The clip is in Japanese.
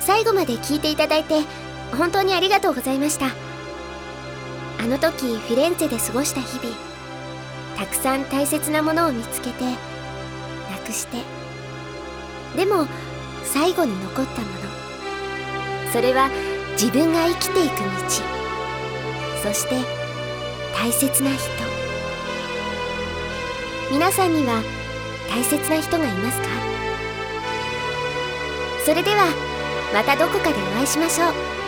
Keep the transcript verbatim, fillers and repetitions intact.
最後まで聞いていただいて本当にありがとうございました。あの時フィレンツェで過ごした日々、たくさん大切なものを見つけて、なくして、でも最後に残ったもの、それは自分が生きていく道、そして大切な人。皆さんには大切な人がいますか？それではまたどこかでお会いしましょう。